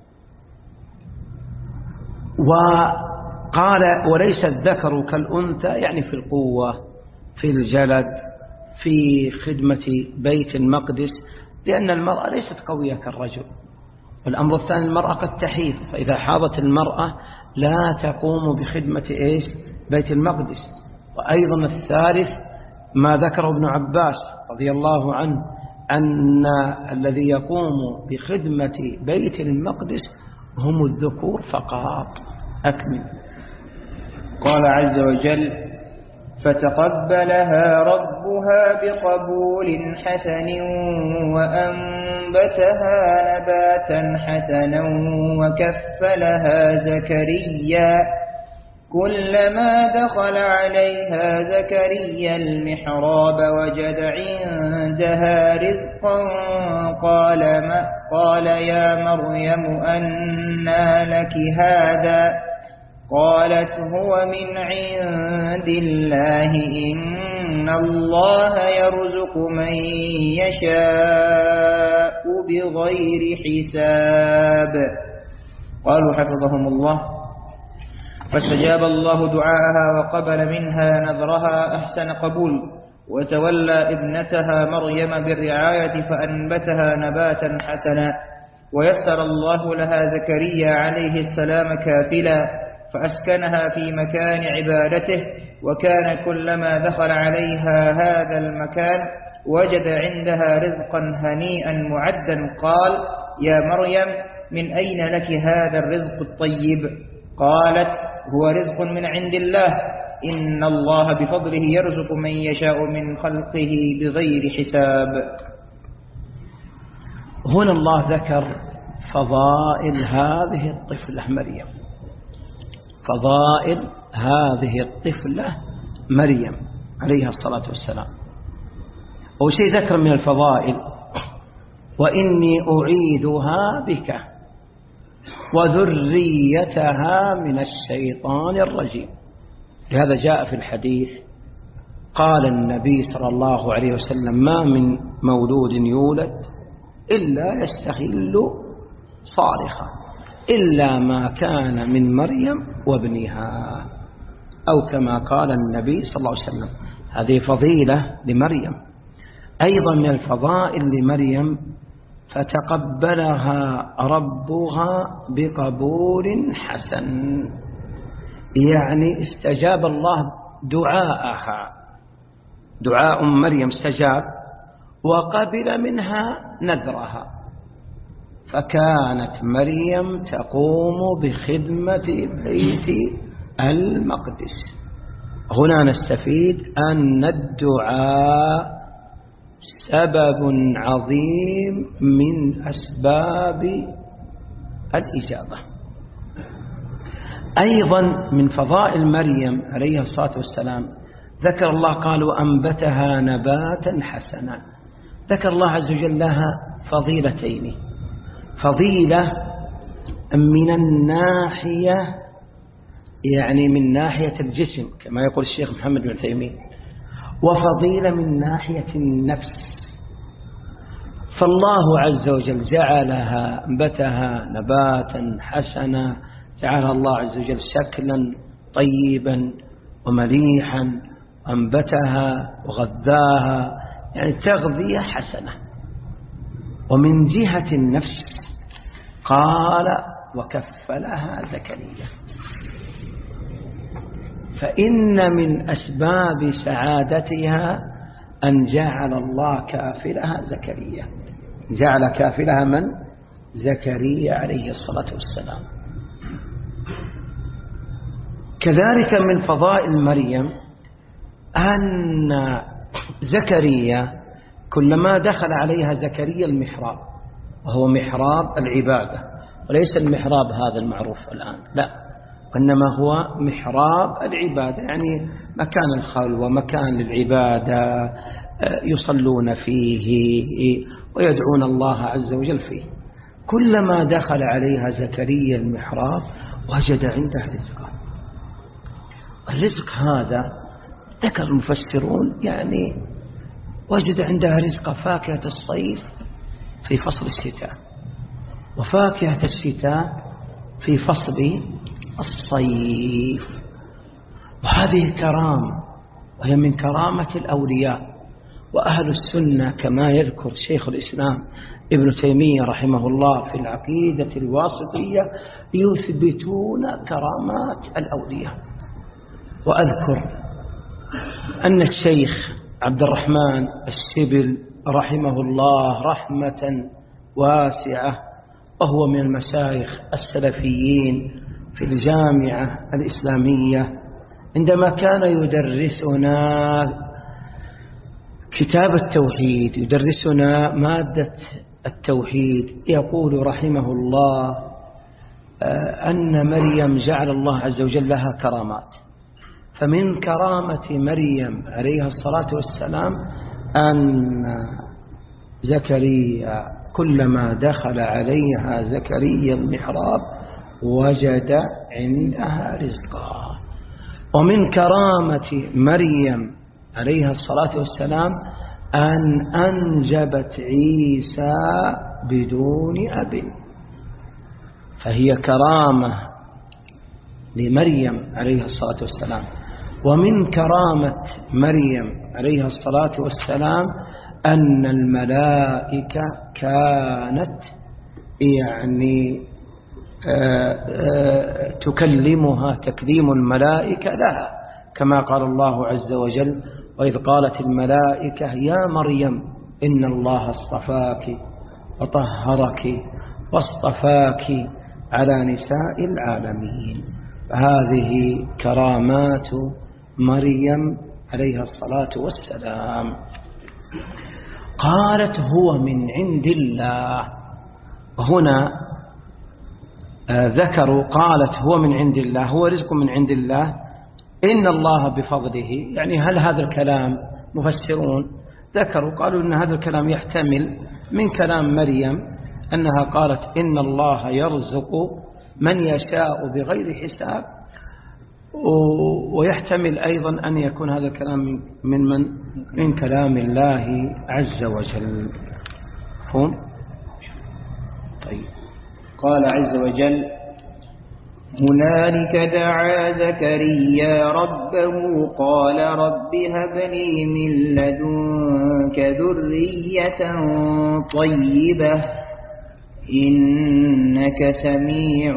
وقال وليس الذكر كالأنثى يعني في القوة في الجلد في خدمة بيت المقدس، لأن المرأة ليست قوية كالرجل. والأمر الثاني المرأة قد تحيض، فإذا حاضت المرأة لا تقوم بخدمة إيش؟ بيت المقدس. وأيضا الثالث ما ذكره ابن عباس رضي الله عنه أن الذي يقوم بخدمة بيت المقدس هم الذكور فقط. أكمل. قال عز وجل فتقبلها ربها بقبول حسن وأنبتها نباتا حسنا وكفلها زكريا كلما دخل عليها زكريا المحراب وجد عندها رزقا قال, ما قال يا مريم أنى لك هذا قالت هو من عند الله إن الله يرزق من يشاء بغير حساب. قالوا حفظهم الله: فاستجاب الله دعاءها وقبل منها نذرها أحسن قبول، وتولى ابنتها مريم بالرعاية فأنبتها نباتا حسنا، ويسر الله لها زكريا عليه السلام كافلا فأسكنها في مكان عبادته، وكان كلما دخل عليها هذا المكان وجد عندها رزقا هنيئا معدا. قال: يا مريم من أين لك هذا الرزق الطيب؟ قالت: هو رزق من عند الله، إن الله بفضله يرزق من يشاء من خلقه بغير حساب. هنا الله ذكر فضائل هذه الطفلة مريم، فضائل هذه الطفلة مريم عليها الصلاة والسلام. أول شيء ذكر من الفضائل: وإني أعيدها بك وذريتها من الشيطان الرجيم. لهذا جاء في الحديث قال النبي صلى الله عليه وسلم: ما من مولود يولد إلا يستهل صارخا إلا ما كان من مريم وابنها، أو كما قال النبي صلى الله عليه وسلم. هذه فضيلة لمريم. أيضا من الفضائل لمريم: فتقبلها ربها بقبول حسن، يعني استجاب الله دعاءها، دعاء مريم استجاب، وقبل منها نذرها، فكانت مريم تقوم بخدمة بيت المقدس. هنا نستفيد أن الدعاء سبب عظيم من أسباب الإجابة. أيضا من فضائل مريم عليها الصلاة والسلام ذكر الله قال: وأنبتها نباتا حسنا. ذكر الله عز وجل لها فضيلتين: فضيلة من الناحية يعني من ناحية الجسم كما يقول الشيخ محمد بن تيمية، وفضيلة من ناحية النفس. فالله عز وجل جعلها أنبتها نباتا حسنا، جعلها الله عز وجل شكلا طيبا ومليحا، أنبتها وغذاها، يعني تغذية حسنة. ومن جهة النفس قال: وكفلها زكريا. فإن من أسباب سعادتها أن جعل الله كافلها زكريا، جعل كافلها من؟ زكريا عليه الصلاة والسلام. كذلك من فضائل مريم أن زكريا كلما دخل عليها زكريا المحراب، وهو محراب العبادة، وليس المحراب هذا المعروف الآن، لا، وإنما هو محراب العبادة، يعني مكان الخلوة، مكان للعبادة يصلون فيه ويدعون الله عز وجل فيه. كلما دخل عليها زكريا المحراب وجد عندها رزقا. الرزق هذا ذكر المفسرون يعني وجد عندها رزق فاكهة الصيف في فصل الشتاء، وفاكهة الشتاء في فصل الصيف. وهذه كرامة، وهي من كرامة الأولياء. وأهل السنة كما يذكر شيخ الإسلام ابن تيمية رحمه الله في العقيدة الواسطية يثبتون كرامات الأولياء. وأذكر أن الشيخ عبد الرحمن السبل رحمه الله رحمة واسعة، وهو من المشايخ السلفيين في الجامعة الإسلامية، عندما كان يدرسنا كتاب التوحيد، يدرسنا مادة التوحيد، يقول رحمه الله أن مريم جعل الله عز وجل لها كرامات. فمن كرامة مريم عليها الصلاة والسلام أن زكريا كلما دخل عليها زكريا المحراب وجد عندها رزقا. ومن كرامة مريم عليها الصلاة والسلام أن أنجبت عيسى بدون أب. فهي كرامة لمريم عليه الصلاة والسلام. ومن كرامة مريم عليه الصلاة والسلام أن الملائكة كانت يعني آآ آآ تكلمها تكليم الملائكة لها، كما قال الله عز وجل: وإذ قالت الملائكة يا مريم إن الله اصطفاك وطهرك واصطفاك على نساء العالمين. هذه كرامات مريم عليها الصلاة والسلام. قالت هو من عند الله. هنا ذكروا قالت هو من عند الله، هو رزق من عند الله، إن الله بفضله. يعني هل هذا الكلام مفسرون ذكروا قالوا إن هذا الكلام يحتمل من كلام مريم أنها قالت إن الله يرزق من يشاء بغير حساب، ويحتمل أيضا أن يكون هذا الكلام من من من كلام الله عز وجل. هم طيب. قال عز وجل: هنالك دعا زكريا ربه قال رب هب لي من لدنك ذرية طيبة إنك سميع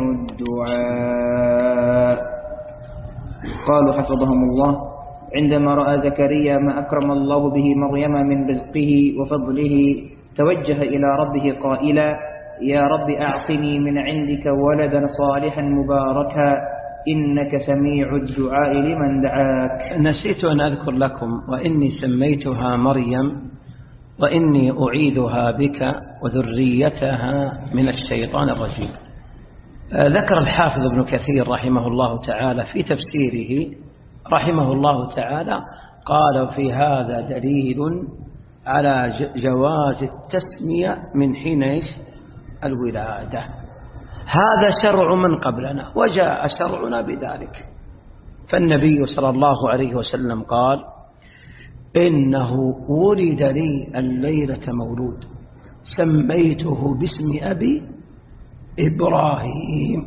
الدعاء. قالوا حفظهم الله: عندما رأى زكريا ما أكرم الله به مريم من رزقه وفضله توجه إلى ربه قائلا: يا رب أعطني من عندك ولدا صالحا مباركا إنك سميع الدعاء لمن دعاك. نسيت أن أذكر لكم وإني سميتها مريم وإني أعيدها بك وذريتها من الشيطان الرجيم. ذكر الحافظ ابن كثير رحمه الله تعالى في تفسيره رحمه الله تعالى قال: في هذا دليل على جواز التسمية من حين الولادة. هذا شرع من قبلنا وجاء شرعنا بذلك. فالنبي صلى الله عليه وسلم قال: إنه ولد لي الليلة مولود سميته باسم أبي إبراهيم.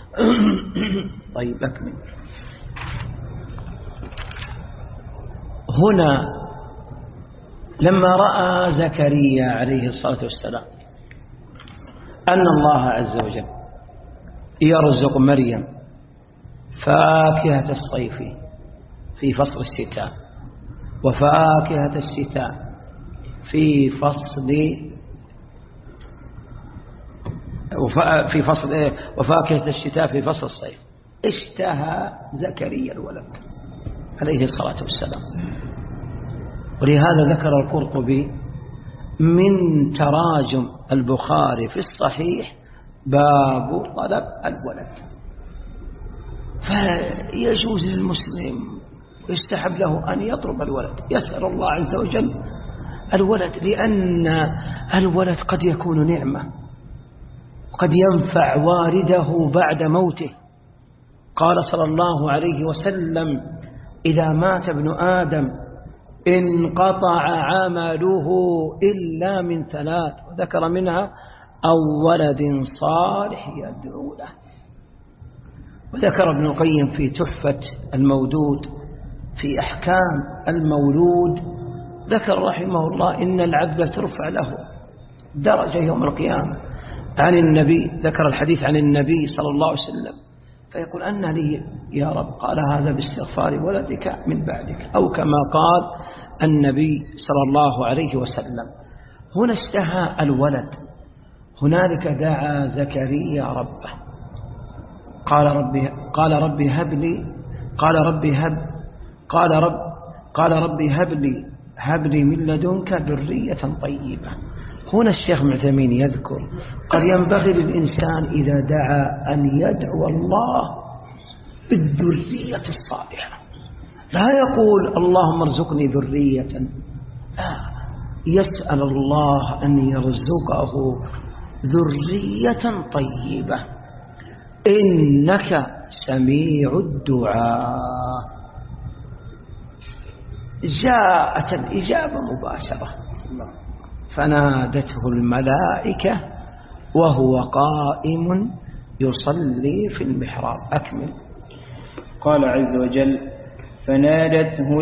طيب أكمل. هنا لما رأى زكريا عليه الصلاة والسلام أن الله عز وجل يرزق مريم فاكهة الصيف في فصل الشتاء وفاكهة الشتاء في فصل في فصل وفاكهة الشتاء في فصل الصيف، اشتهى زكريا الولد عليه الصلاة والسلام. ولهذا ذكر القرطبي من تراجم البخاري في الصحيح باب طلب الولد. فيجوز للمسلم ويستحب له أن يطلب الولد، يسأل الله عز وجل الولد، لأن الولد قد يكون نعمة وقد ينفع والده بعد موته. قال صلى الله عليه وسلم: إذا مات ابن آدم انقطع عمله إلا من ثلاث، وذكر منها أو ولد صالح يدعو له. وذكر ابن القيم في تحفة المودود في أحكام المولود، ذكر رحمه الله إن العبد ترفع له درجة يوم القيامة عن النبي. ذكر الحديث عن النبي صلى الله عليه وسلم فيقول: أن لي يا رب؟ قال: هذا باستغفار ولدك من بعدك، أو كما قال النبي صلى الله عليه وسلم. هنا اشتهى الولد. هنالك دعا زكريا ربه قال ربي قال ربي هب لي قال ربي هب قال رب قال ربي هب لي هب لي من لدنك ذرية طيبة. هنا الشيخ معتمين يذكر قال: ينبغي للإنسان إذا دعا أن يدعو الله بالذرية الصالحة، لا يقول اللهم ارزقني ذرية، لا، يسأل الله أن يرزقه ذرية طيبة. إنك سميع الدعاء. جاءت الإجابة مباشرة، فنادته الملائكة وهو قائم يصلي في المحراب. أكمل. قال عز وجل: فنادته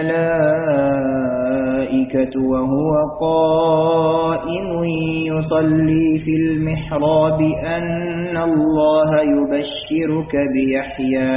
الملائكة وهو قائم يصلي في المحراب أن الله يبشرك بيحيى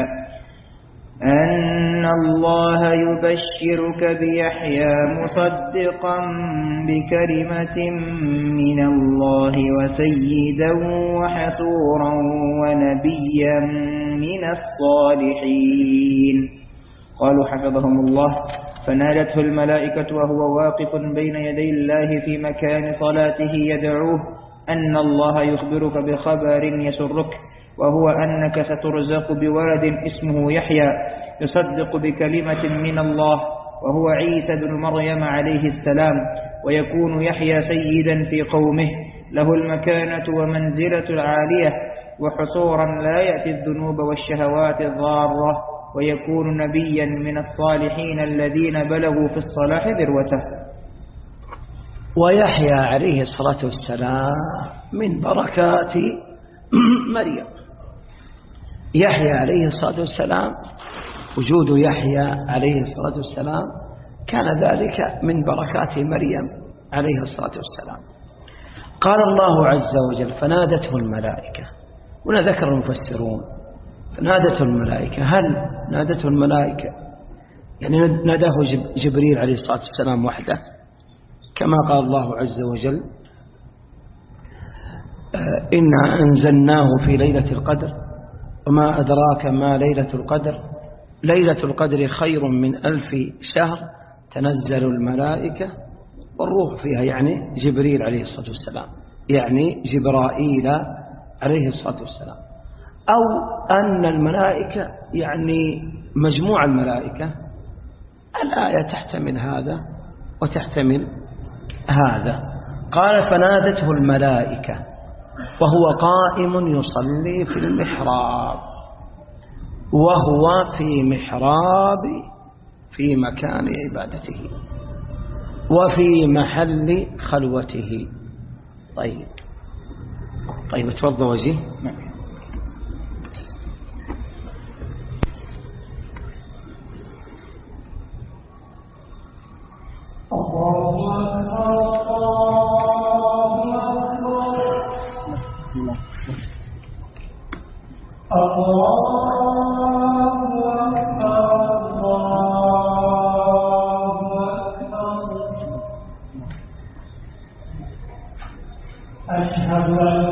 أن الله يبشرك بيحيى مصدقا بكلمة من الله وسيدا وحسورا ونبيا من الصالحين. قالوا حفظهم الله: فنادته الملائكة وهو واقف بين يدي الله في مكان صلاته يدعوه أن الله يخبرك بخبر يسرك، وهو أنك سترزق بولد اسمه يحيى يصدق بكلمة من الله، وهو عيسى بن مريم عليه السلام، ويكون يحيى سيدا في قومه، له المكانة ومنزلة العالية، وحصورا لا يأتي الذنوب والشهوات الضارة، ويكون نبيا من الصالحين الذين بلغوا في الصلاح ذروته. ويحيى عليه الصلاة والسلام من بركات مريم. يحيى عليه الصلاة والسلام، وجود يحيى عليه الصلاة والسلام كان ذلك من بركات مريم عليه الصلاة والسلام. قال الله عز وجل: فنادته الملائكة. هنا ذكر المفسرون فنادته الملائكة، هل نادته الملائكة يعني ناداه جبريل عليه الصلاة والسلام وحده كما قال الله عز وجل: إنا أنزلناه في ليلة القدر وما أدراك ما ليلة القدر ليلة القدر خير من ألف شهر تنزل الملائكة والروح فيها، يعني جبريل عليه الصلاة والسلام، يعني جبرائيل عليه الصلاة والسلام، أو أن الملائكة يعني مجموع الملائكة. الآية تحتمل هذا وتحتمل هذا. قال: فنادته الملائكة وهو قائم يصلي في المحراب، وهو في محراب في مكان عبادته وفي محل خلوته. طيب طيب اتفضل وجيه. أشهد أن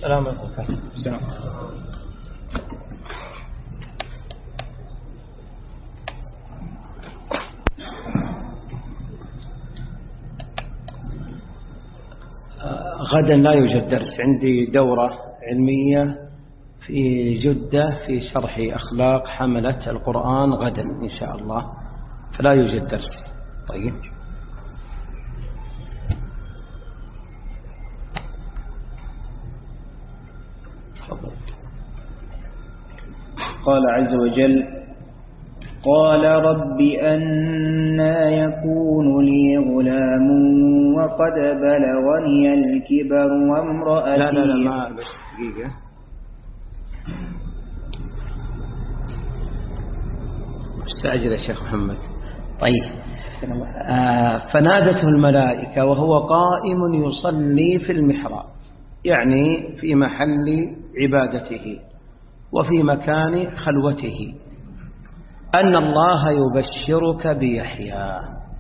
السلام عليكم. السلام. غدا لا يوجد درس، عندي دورة علمية في جدة في شرح أخلاق حملة القرآن غدا إن شاء الله، فلا يوجد درس. طيب. قال عز وجل: قال رب أنى يكون لي غلام وقد بلغني الكبر وامرأتي. لا لا لا ما بس دقيقة. استعجل يا شيخ محمد. طيب. آه فنادته الملائكة وهو قائم يصلي في المحراب، يعني في محل عبادته وفي مكان خلوته، أن الله يبشرك بيحيى،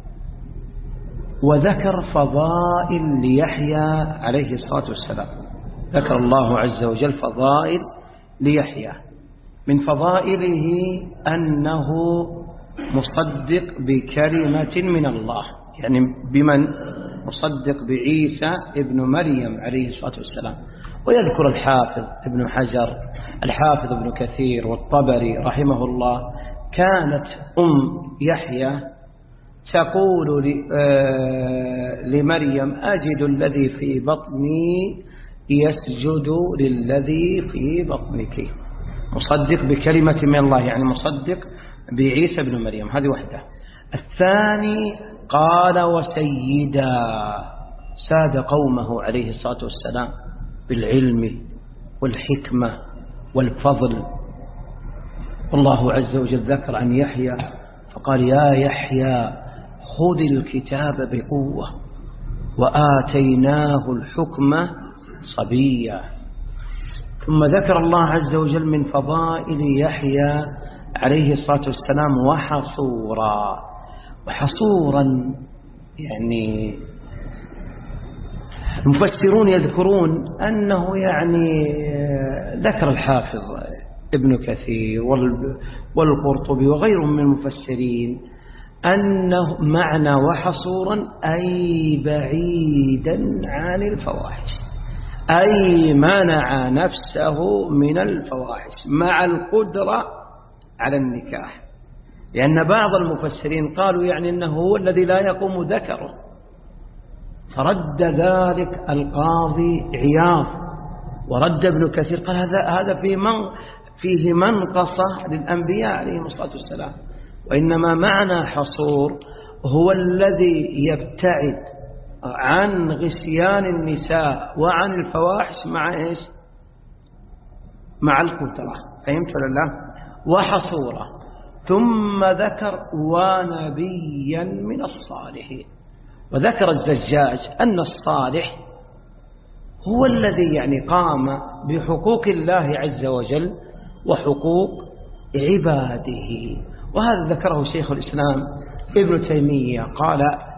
وذكر فضائل ليحيى عليه الصلاة والسلام. ذكر الله عز وجل فضائل ليحيى، من فضائله أنه مصدق بكلمة من الله، يعني بمن مصدق بعيسى ابن مريم عليه الصلاة والسلام. ويذكر الحافظ ابن حجر، الحافظ ابن كثير والطبري رحمه الله، كانت أم يحيى تقول لمريم: أجد الذي في بطني يسجد للذي في بطنك. مصدق بكلمة من الله، يعني مصدق بعيسى بن مريم. هذه وحده. الثاني قال: وسيدا، ساد قومه عليه الصلاة والسلام بالعلم والحكمة والفضل. الله عز وجل ذكر عن يحيى فقال: يا يحيى خذ الكتاب بقوة وآتيناه الحكم صبيا. ثم ذكر الله عز وجل من فضائل يحيى عليه الصلاة والسلام وحصورا. وحصورا يعني المفسرون يذكرون أنه يعني ذكر الحافظ ابن كثير والقرطبي وغيرهم من المفسرين أنه معنى وحصورا أي بعيدا عن الفواحش، أي منع نفسه من الفواحش مع القدرة على النكاح. لأن بعض المفسرين قالوا يعني أنه هو الذي لا يقوم ذكره، فرد ذلك القاضي عياض ورد ابن كثير قال هذا هذا في من فيه منقصة للأنبياء عليهم الصلاة والسلام، وإنما معنى حصور هو الذي يبتعد عن غسيان النساء وعن الفواحش مع إيش؟ مع القدرة. فهمت ولا لا؟ وحصورة. ثم ذكر ونبيا من الصالحين. وذكر الزجاج أن الصالح هو الذي يعني قام بحقوق الله عز وجل وحقوق عباده. وهذا ذكره شيخ الإسلام ابن تيمية، قال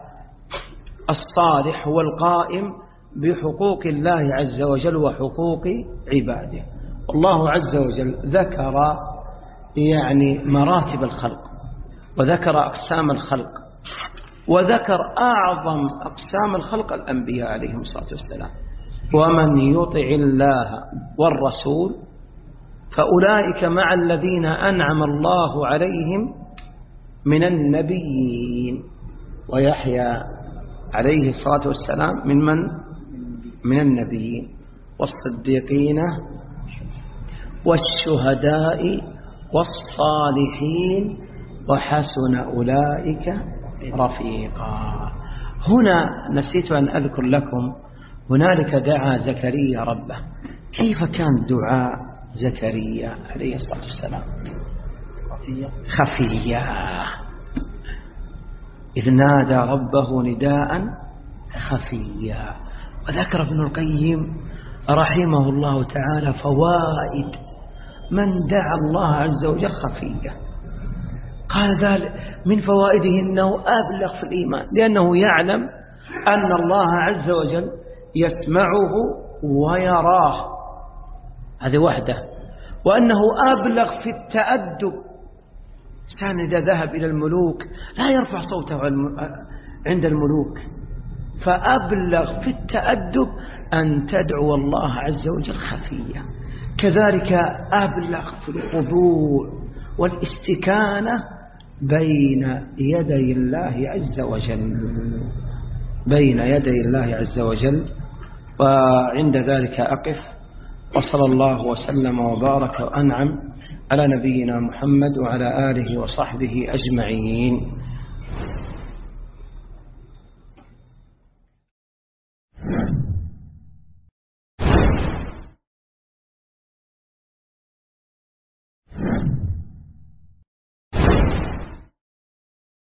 الصالح هو القائم بحقوق الله عز وجل وحقوق عباده. الله عز وجل ذكر يعني مراتب الخلق، وذكر أقسام الخلق، وذكر أعظم أقسام الخلق الأنبياء عليهم الصلاة والسلام. ومن يطع الله والرسول فأولئك مع الذين أنعم الله عليهم من النبيين. ويحيى عليه الصلاة والسلام من من؟ من النبيين والصديقين والشهداء والصالحين وحسن أولئك رفيقا. هنا نسيت أن أذكر لكم هنالك دعا زكريا ربه. كيف كان دعاء زكريا عليه الصلاة والسلام؟ خفيا، إذ نادى ربه نداء خفيا. وذكر ابن القيم رحمه الله تعالى فوائد من دعا الله عز وجل خفيا. قال ذلك من فوائده أنه أبلغ في الإيمان، لأنه يعلم أن الله عز وجل يسمعه ويراه هذه واحدة. وأنه أبلغ في التأدب. كان إذا ذهب إلى الملوك لا يرفع صوته عند الملوك، فأبلغ في التأدب أن تدعو الله عز وجل خفية. كذلك أبلغ في الخضوع والاستكانة بين يدي الله عز وجل، بين يدي الله عز وجل. وعند ذلك أقف، وصلى الله وسلم وبارك وأنعم على نبينا محمد وعلى آله وصحبه أجمعين.